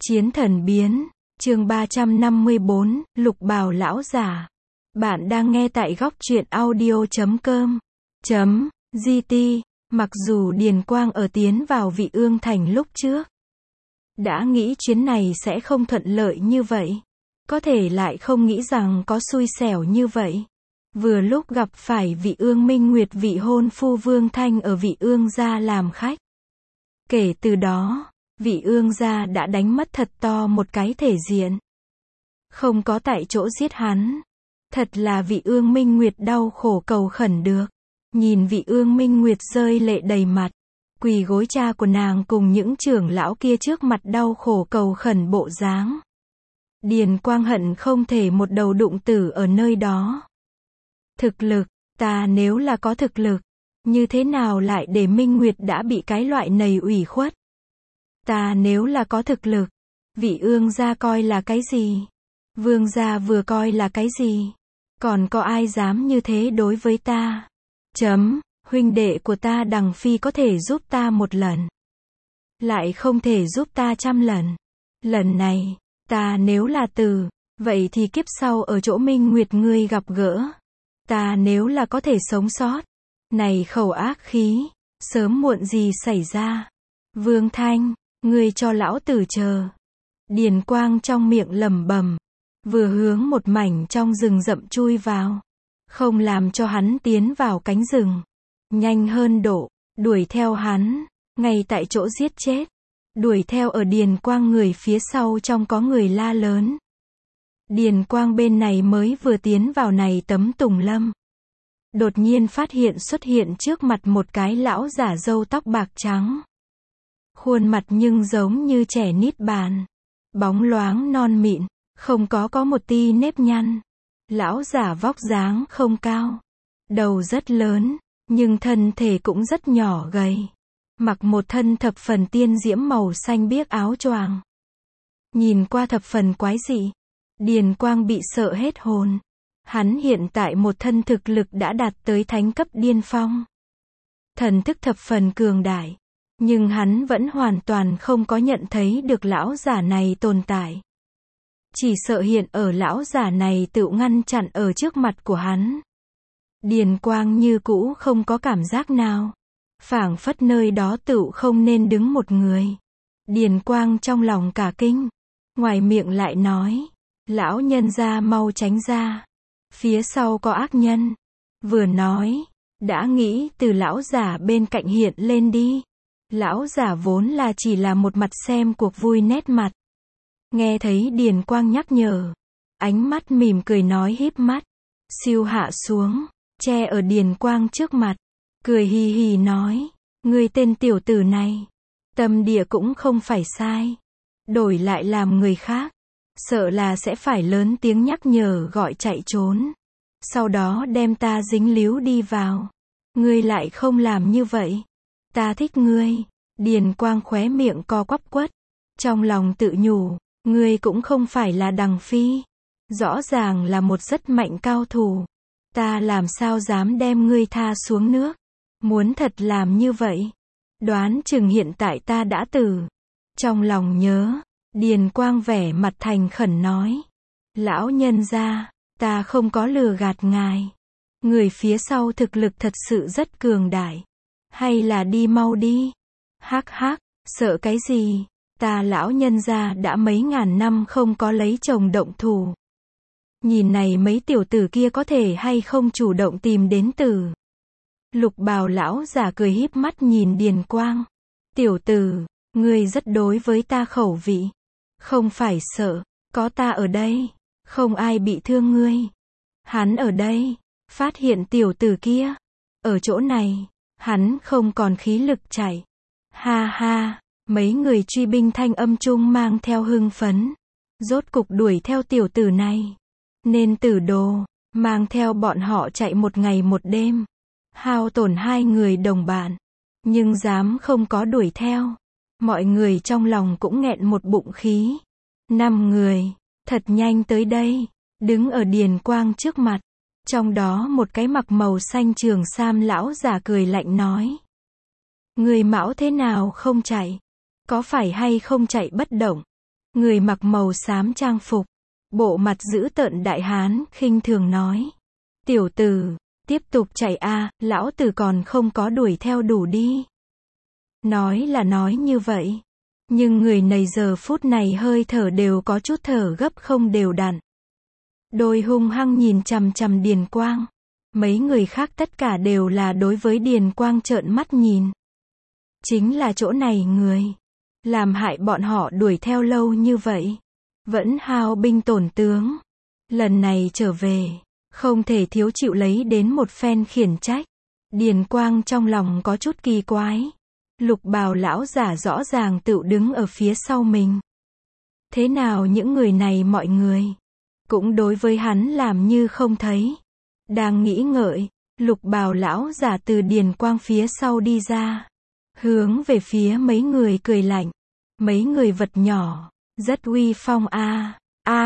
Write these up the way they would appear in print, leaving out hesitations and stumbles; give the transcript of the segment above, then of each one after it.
Chiến thần biến, chương 354, Lục Bào lão giả. Bạn đang nghe tại góc truyện audio.com.gt. Mặc dù Điền Quang ở tiến vào Vị Ương Thành lúc trước đã nghĩ chuyến này sẽ không thuận lợi như vậy, có thể lại không nghĩ rằng có xui xẻo như vậy. Vừa lúc gặp phải Vị Ương Minh Nguyệt vị hôn phu Vương Thanh ở Vị Ương gia làm khách. Kể từ đó, Vị Ương gia đã đánh mất thật to một cái thể diện. Không có tại chỗ giết hắn. Thật là Vị Ương Minh Nguyệt đau khổ cầu khẩn được. Nhìn Vị Ương Minh Nguyệt rơi lệ đầy mặt, quỳ gối cha của nàng cùng những trưởng lão kia trước mặt đau khổ cầu khẩn bộ dáng. Điền Quang hận không thể một đầu đụng tử ở nơi đó. Thực lực, ta nếu là có thực lực, như thế nào lại để Minh Nguyệt đã bị cái loại này ủy khuất? Ta nếu là có thực lực, Vị Ương gia coi là cái gì? Vương gia vừa coi là cái gì? Còn có ai dám như thế đối với ta? Huynh đệ của ta Đằng Phi có thể giúp ta một lần, lại không thể giúp ta 100 lần. Lần này, ta nếu là tử, vậy thì kiếp sau ở chỗ Minh Nguyệt ngươi gặp gỡ. Ta nếu là có thể sống sót, này khẩu ác khí, sớm muộn gì xảy ra. Vương Thanh, ngươi cho lão tử chờ. Điền Quang trong miệng lẩm bẩm, vừa hướng một mảnh trong rừng rậm chui vào, không làm cho hắn tiến vào cánh rừng. Nhanh hơn độ, đuổi theo hắn, ngay tại chỗ giết chết. Đuổi theo ở Điền Quang người phía sau trong có người la lớn. Điền Quang bên này mới vừa tiến vào này tấm tùng lâm, đột nhiên phát hiện xuất hiện trước mặt một cái lão giả râu tóc bạc trắng. Khuôn mặt nhưng giống như trẻ nít bàn, bóng loáng non mịn, không có một ti nếp nhăn. Lão giả vóc dáng không cao, đầu rất lớn, nhưng thân thể cũng rất nhỏ gầy. Mặc một thân thập phần tiên diễm màu xanh biếc áo choàng, nhìn qua thập phần quái dị. Điền Quang bị sợ hết hồn. Hắn hiện tại một thân thực lực đã đạt tới thánh cấp điên phong, thần thức thập phần cường đại, nhưng hắn vẫn hoàn toàn không có nhận thấy được lão giả này tồn tại. Chỉ sợ hiện ở lão giả này tự ngăn chặn ở trước mặt của hắn. Điền Quang như cũ không có cảm giác nào, phảng phất nơi đó tự không nên đứng một người. Điền Quang trong lòng cả kinh, ngoài miệng lại nói, lão nhân gia mau tránh ra, phía sau có ác nhân. Vừa nói, đã nghĩ từ lão giả bên cạnh hiện lên đi. Lão giả vốn là chỉ là một mặt xem cuộc vui nét mặt. Nghe thấy Điền Quang nhắc nhở, ánh mắt mỉm cười nói híp mắt, siêu hạ xuống, che ở Điền Quang trước mặt, cười hì hì nói, ngươi tên tiểu tử này, tâm địa cũng không phải sai, đổi lại làm người khác, sợ là sẽ phải lớn tiếng nhắc nhở gọi chạy trốn, sau đó đem ta dính líu đi vào. Ngươi lại không làm như vậy, ta thích ngươi. Điền Quang khóe miệng co quắp quất, trong lòng tự nhủ, ngươi cũng không phải là Đằng Phi, rõ ràng là một rất mạnh cao thủ, ta làm sao dám đem ngươi tha xuống nước. Muốn thật làm như vậy, đoán chừng hiện tại ta đã tử. Trong lòng nhớ, Điền Quang vẻ mặt thành khẩn nói, lão nhân gia, ta không có lừa gạt ngài, người phía sau thực lực thật sự rất cường đại, hay là đi mau đi. Hắc hắc, sợ cái gì, ta lão nhân gia đã mấy ngàn năm không có lấy chồng động thủ. Nhìn này mấy tiểu tử kia có thể hay không chủ động tìm đến tử. Lục Bào lão giả cười híp mắt nhìn Điền Quang. Tiểu tử, ngươi rất đối với ta khẩu vị. Không phải sợ, có ta ở đây, không ai bị thương ngươi. Hắn ở đây, phát hiện tiểu tử kia ở chỗ này, hắn không còn khí lực chạy. Ha ha, mấy người truy binh thanh âm chung mang theo hưng phấn. Rốt cục đuổi theo tiểu tử này. Nên tử đồ, mang theo bọn họ chạy một ngày một đêm. Hao tổn 2 người đồng bạn, nhưng dám không có đuổi theo. Mọi người trong lòng cũng nghẹn một bụng khí. 5 người, thật nhanh tới đây, đứng ở Điền Quang trước mặt. Trong đó một cái mặc màu xanh trường sam lão giả cười lạnh nói. Người mão thế nào không chạy? Có phải hay không chạy bất động? Người mặc màu xám trang phục, bộ mặt dữ tợn đại hán, khinh thường nói. Tiểu tử, tiếp tục chạy a, lão tử còn không có đuổi theo đủ đi. Nói là nói như vậy, nhưng người này giờ phút này hơi thở đều có chút thở gấp không đều đặn. Đôi hung hăng nhìn chằm chằm Điền Quang. Mấy người khác tất cả đều là đối với Điền Quang trợn mắt nhìn. Chính là chỗ này người làm hại bọn họ đuổi theo lâu như vậy, vẫn hao binh tổn tướng. Lần này trở về, không thể thiếu chịu lấy đến một phen khiển trách. Điền Quang trong lòng có chút kỳ quái. Lục bào lão giả rõ ràng tự đứng ở phía sau mình. Thế nào những người này mọi người cũng đối với hắn làm như không thấy. Đang nghĩ ngợi, lục bào lão giả từ Điền Quang phía sau đi ra, hướng về phía mấy người cười lạnh. Mấy người vật nhỏ, rất uy phong a.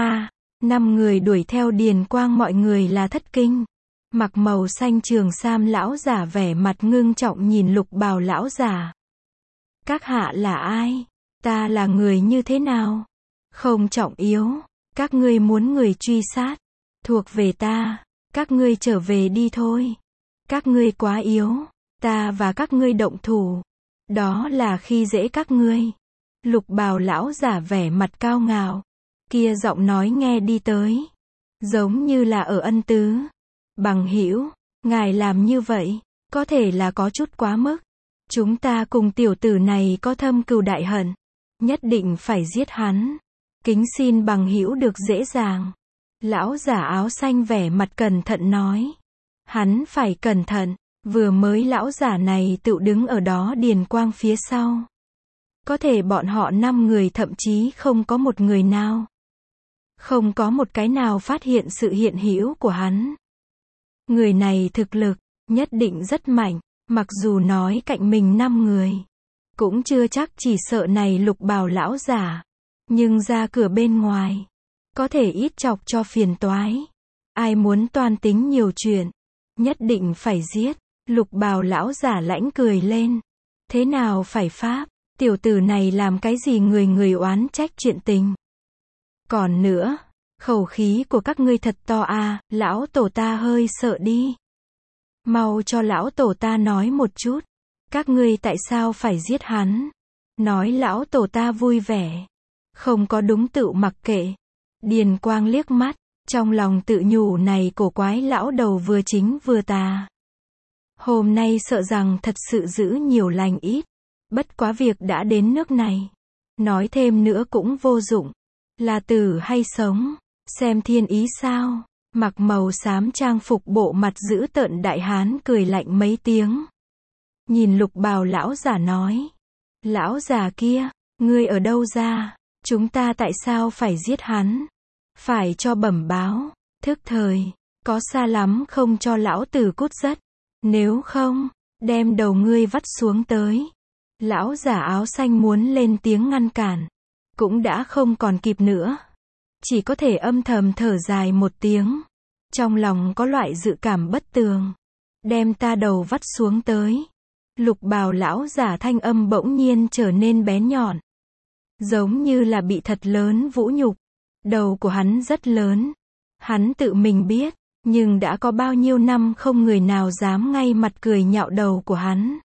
Năm người đuổi theo Điền Quang, mọi người là thất kinh. Mặc màu xanh trường sam lão giả vẻ mặt ngưng trọng nhìn lục bào lão giả. Các hạ là ai? Ta là người như thế nào? Không trọng yếu. Các ngươi muốn người truy sát, thuộc về ta. Các ngươi trở về đi thôi. Các ngươi quá yếu. Ta và các ngươi động thủ. Đó là khi dễ các ngươi. Lục bào lão giả vẻ mặt cao ngạo. Kia giọng nói nghe đi tới, giống như là ở ân tứ. Bằng hữu, ngài làm như vậy, có thể là có chút quá mức. Chúng ta cùng tiểu tử này có thâm cừu đại hận. Nhất định phải giết hắn. Kính xin bằng hữu được dễ dàng. Lão giả áo xanh vẻ mặt cẩn thận nói. Hắn phải cẩn thận, vừa mới lão giả này tự đứng ở đó Điền Quang phía sau. Có thể bọn họ 5 người thậm chí không có một người nào. Không có một cái nào phát hiện sự hiện hữu của hắn. Người này thực lực, nhất định rất mạnh, mặc dù nói cạnh mình 5 người. Cũng chưa chắc chỉ sợ này lục bào lão giả. Nhưng ra cửa bên ngoài, có thể ít chọc cho phiền toái. Ai muốn toan tính nhiều chuyện, nhất định phải giết. Lục bào lão giả lãnh cười lên. Thế nào phải pháp, tiểu tử này làm cái gì người oán trách chuyện tình. Còn nữa, khẩu khí của các ngươi thật to a, lão tổ ta hơi sợ đi. Mau cho lão tổ ta nói một chút, các ngươi tại sao phải giết hắn? Nói lão tổ ta vui vẻ, không có đúng tự mặc kệ. Điền Quang liếc mắt, trong lòng tự nhủ này cổ quái lão đầu vừa chính vừa tà. Hôm nay sợ rằng thật sự giữ nhiều lành ít. Bất quá việc đã đến nước này, nói thêm nữa cũng vô dụng. Là tử hay sống, xem thiên ý sao. Mặc màu xám trang phục bộ mặt dữ tợn đại hán cười lạnh mấy tiếng. Nhìn lục bào lão giả nói. Lão già kia, ngươi ở đâu ra? Chúng ta tại sao phải giết hắn? Phải cho bẩm báo, thức thời, có xa lắm không cho lão tử cút rất. Nếu không, đem đầu ngươi vắt xuống tới. Lão giả áo xanh muốn lên tiếng ngăn cản, cũng đã không còn kịp nữa. Chỉ có thể âm thầm thở dài một tiếng. Trong lòng có loại dự cảm bất tường. Đem ta đầu vắt xuống tới. Lục bào lão giả thanh âm bỗng nhiên trở nên bén nhọn. Giống như là bị thật lớn vũ nhục. Đầu của hắn rất lớn. Hắn tự mình biết, nhưng đã có bao nhiêu năm không người nào dám ngay mặt cười nhạo đầu của hắn.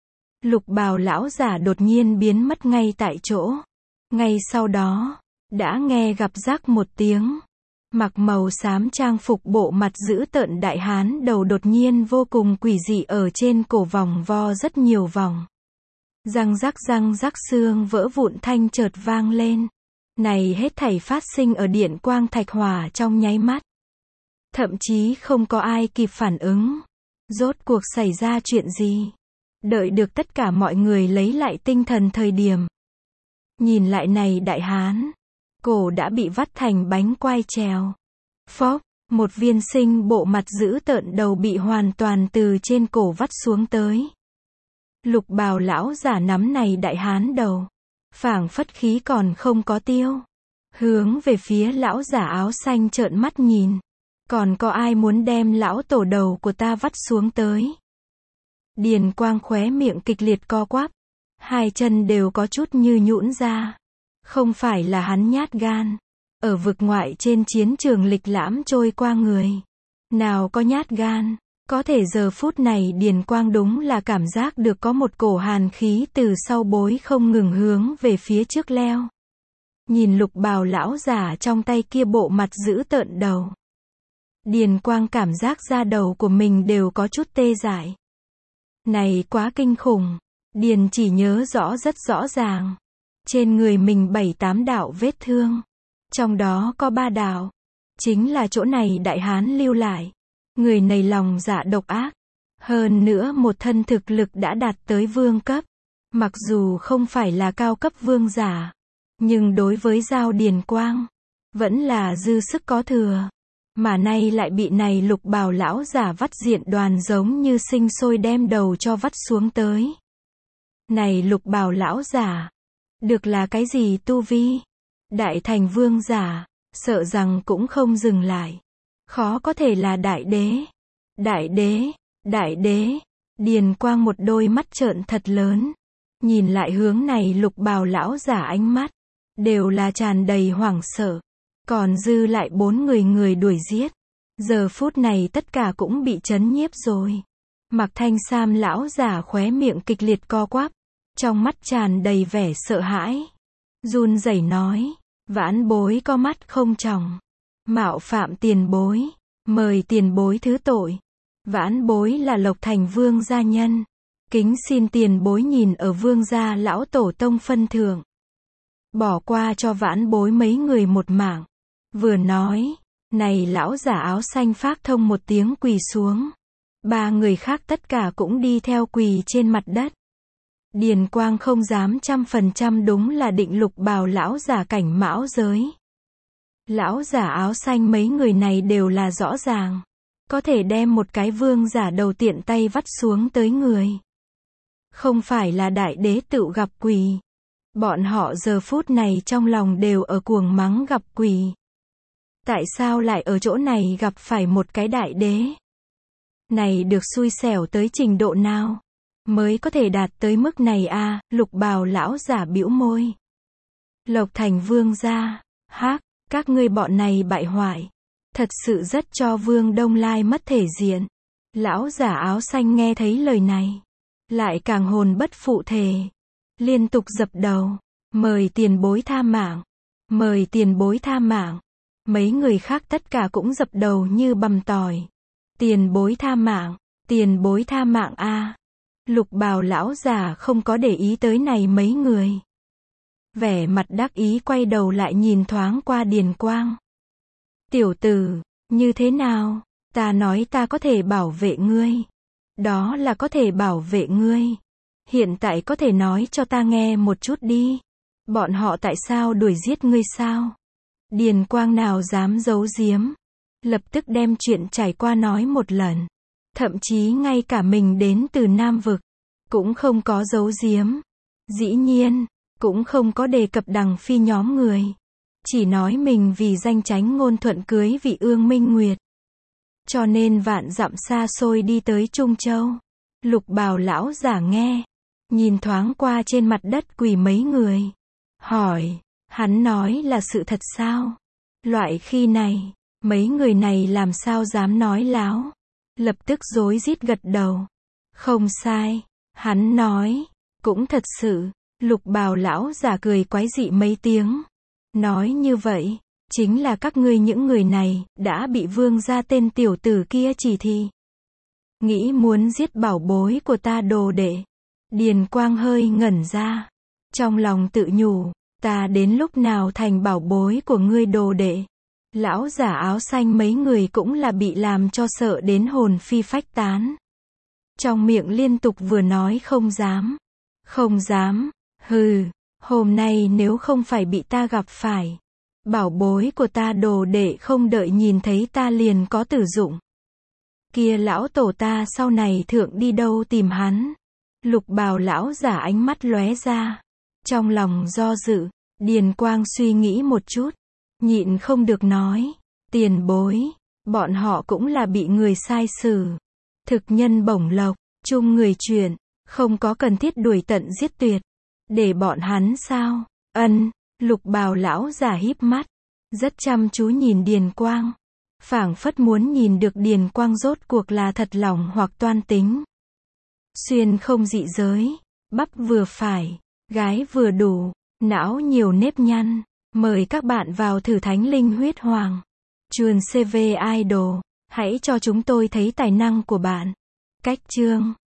Lục bào lão giả đột nhiên biến mất ngay tại chỗ. Ngay sau đó, đã nghe gặp rắc một tiếng. Mặc màu xám trang phục bộ mặt dữ tợn đại hán đầu đột nhiên vô cùng quỷ dị ở trên cổ vòng vo rất nhiều vòng. Răng rắc xương vỡ vụn thanh chợt vang lên. Này hết thảy phát sinh ở điện quang thạch hỏa trong nháy mắt. Thậm chí không có ai kịp phản ứng. Rốt cuộc xảy ra chuyện gì? Đợi được tất cả mọi người lấy lại tinh thần thời điểm. Nhìn lại này đại hán. Cổ đã bị vắt thành bánh quai trèo. Phốc, một viên sinh bộ mặt dữ tợn đầu bị hoàn toàn từ trên cổ vắt xuống tới. Lục bào lão giả nắm này đại hán đầu. Phảng phất khí còn không có tiêu. Hướng về phía lão giả áo xanh trợn mắt nhìn. Còn có ai muốn đem lão tổ đầu của ta vắt xuống tới? Điền Quang khóe miệng kịch liệt co quắp. Hai chân đều có chút như nhũn ra. Không phải là hắn nhát gan. Ở vực ngoại trên chiến trường lịch lãm trôi qua người. Nào có nhát gan. Có thể giờ phút này Điền Quang đúng là cảm giác được có một cổ hàn khí từ sau bối không ngừng hướng về phía trước leo. Nhìn lục bào lão giả trong tay kia bộ mặt dữ tợn đầu. Điền Quang cảm giác da đầu của mình đều có chút tê dại. Này quá kinh khủng. Điền chỉ nhớ rất rõ ràng. Trên người mình 7-8 đạo vết thương. Trong đó có 3 đạo. Chính là chỗ này đại hán lưu lại. Người này lòng dạ độc ác. Hơn nữa một thân thực lực đã đạt tới vương cấp. Mặc dù không phải là cao cấp vương giả. Nhưng đối với Giao Điền Quang. Vẫn là dư sức có thừa. Mà nay lại bị này lục bào lão giả vắt diện đoàn giống như sinh sôi đem đầu cho vắt xuống tới. Này lục bào lão giả. Được là cái gì tu vi? Đại thành vương giả. Sợ rằng cũng không dừng lại. Khó có thể là đại đế. Đại đế. Điền Quang một đôi mắt trợn thật lớn. Nhìn lại hướng này lục bào lão giả ánh mắt. Đều là tràn đầy hoảng sợ. Còn dư lại 4 người đuổi giết. Giờ phút này tất cả cũng bị chấn nhiếp rồi. Mặc Thanh Sam lão giả khóe miệng kịch liệt co quắp. Trong mắt tràn đầy vẻ sợ hãi. Run rẩy nói. Vãn bối có mắt không tròng. Mạo phạm tiền bối. Mời tiền bối thứ tội. Vãn bối là Lộc Thành vương gia nhân. Kính xin tiền bối nhìn ở vương gia lão tổ tông phân thượng. Bỏ qua cho vãn bối mấy người một mạng. Vừa nói. Này lão giả áo xanh phác thông một tiếng quỳ xuống. 3 người khác tất cả cũng đi theo quỳ trên mặt đất. Điền Quang không dám 100% đúng là định lục bào lão giả cảnh mão giới. Lão giả áo xanh mấy người này đều là rõ ràng. Có thể đem một cái vương giả đầu tiện tay vắt xuống tới người. Không phải là đại đế tự gặp quỳ. Bọn họ giờ phút này trong lòng đều ở cuồng mắng gặp quỳ. Tại sao lại ở chỗ này gặp phải một cái đại đế? Này được xui xẻo tới trình độ nào? Mới có thể đạt tới mức này à? Lục bào lão giả bĩu môi. Lộc Thành vương gia. Hác, các ngươi bọn này bại hoại. Thật sự rất cho Vương Đông Lai mất thể diện. Lão giả áo xanh nghe thấy lời này. Lại càng hồn bất phụ thề. Liên tục dập đầu. Mời tiền bối tha mạng. Mời tiền bối tha mạng. Mấy người khác tất cả cũng dập đầu như bằm tỏi. Tiền bối tha mạng. Tiền bối tha mạng a. Lục bào lão giả không có để ý tới này mấy người. Vẻ mặt đắc ý quay đầu lại nhìn thoáng qua Điền Quang. Tiểu tử, như thế nào? Ta nói ta có thể bảo vệ ngươi. Đó là có thể bảo vệ ngươi. Hiện tại có thể nói cho ta nghe một chút đi. Bọn họ tại sao đuổi giết ngươi sao? Điền Quang nào dám giấu giếm. Lập tức đem chuyện trải qua nói một lần. Thậm chí ngay cả mình đến từ Nam Vực. Cũng không có giấu giếm. Dĩ nhiên, cũng không có đề cập Đằng Phi nhóm người. Chỉ nói mình vì danh chánh ngôn thuận cưới vị ương Minh Nguyệt. Cho nên vạn dặm xa xôi đi tới Trung Châu. Lục bào lão giả nghe. Nhìn thoáng qua trên mặt đất quỳ mấy người. Hỏi, hắn nói là sự thật sao? Loại khi này, mấy người này làm sao dám nói láo? Lập tức rối rít gật đầu. Không sai, hắn nói, cũng thật sự. Lục bào lão giả cười quái dị mấy tiếng. Nói như vậy, chính là các ngươi những người này, đã bị vương gia tên tiểu tử kia chỉ thị. Nghĩ muốn giết bảo bối của ta đồ đệ. Điền Quang hơi ngẩn ra. Trong lòng tự nhủ, ta đến lúc nào thành bảo bối của ngươi đồ đệ. Lão giả áo xanh mấy người cũng là bị làm cho sợ đến hồn phi phách tán. Trong miệng liên tục vừa nói không dám. Không dám, hừ, hôm nay nếu không phải bị ta gặp phải. Bảo bối của ta đồ đệ không đợi nhìn thấy ta liền có tử dụng. Kia lão tổ ta sau này thượng đi đâu tìm hắn. Lục bào lão giả ánh mắt lóe ra. Trong lòng do dự, Điền Quang suy nghĩ một chút. Nhịn không được nói. Tiền bối, bọn họ cũng là bị người sai xử. Thực nhân bổng lộc, chung người chuyện, không có cần thiết đuổi tận giết tuyệt. Để bọn hắn sao? Ân, Lục bào lão giả híp mắt, rất chăm chú nhìn Điền Quang, phảng phất muốn nhìn được Điền Quang rốt cuộc là thật lòng hoặc toan tính. Xuyên không dị giới, bắp vừa phải, gái vừa đủ, não nhiều nếp nhăn. Mời các bạn vào thử Thánh Linh Huyết Hoàng. Chuồn CV Idol, hãy cho chúng tôi thấy tài năng của bạn. Cách chương